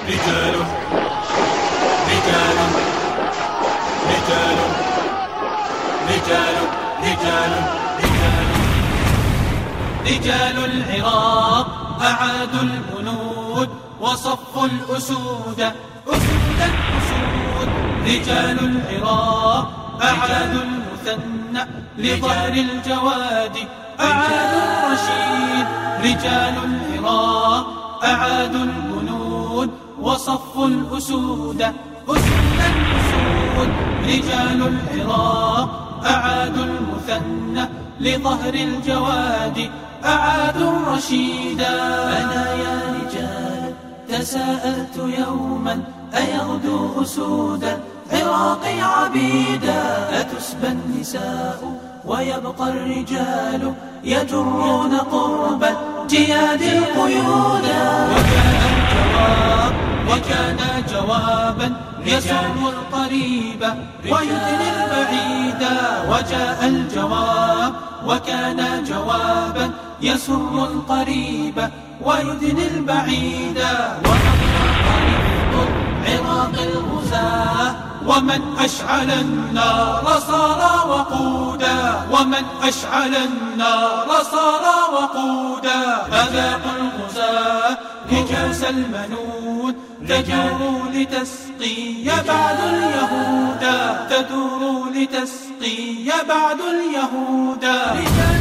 رجال رجال رجال رجال رجال رجال رجال العراق أعادوا الهنود وصفوا الأسود أسود الأسود. رجال العراق أعادوا المثنى لظهر الجواد أعادوا الرشيد. رجال العراق أعادوا الهنود وصفوا الأسود أسود الأسود. رجال العراق أعادوا المثنى لظهر الجواد أعادوا الرشيدا. أنا يا رجال تساءلت يوما أيغدو أسود العراق عبيدا. أتسبى النساء ويبقى الرجال يجرون قرب جياد القيودا. وكان جوابا يسر القريب ويدني البعيدا. وجاء الجواب وكان جوابا يسر القريب ويدني البعيدا. عراق الغزاة ومن أشعل النار صار وقودا. ومن أشعل النار صار وقودا. أذاقوا الغزاة كؤوس المنون تدور لتسقي بعد اليهودا. تدور لتسقي بعد اليهودا.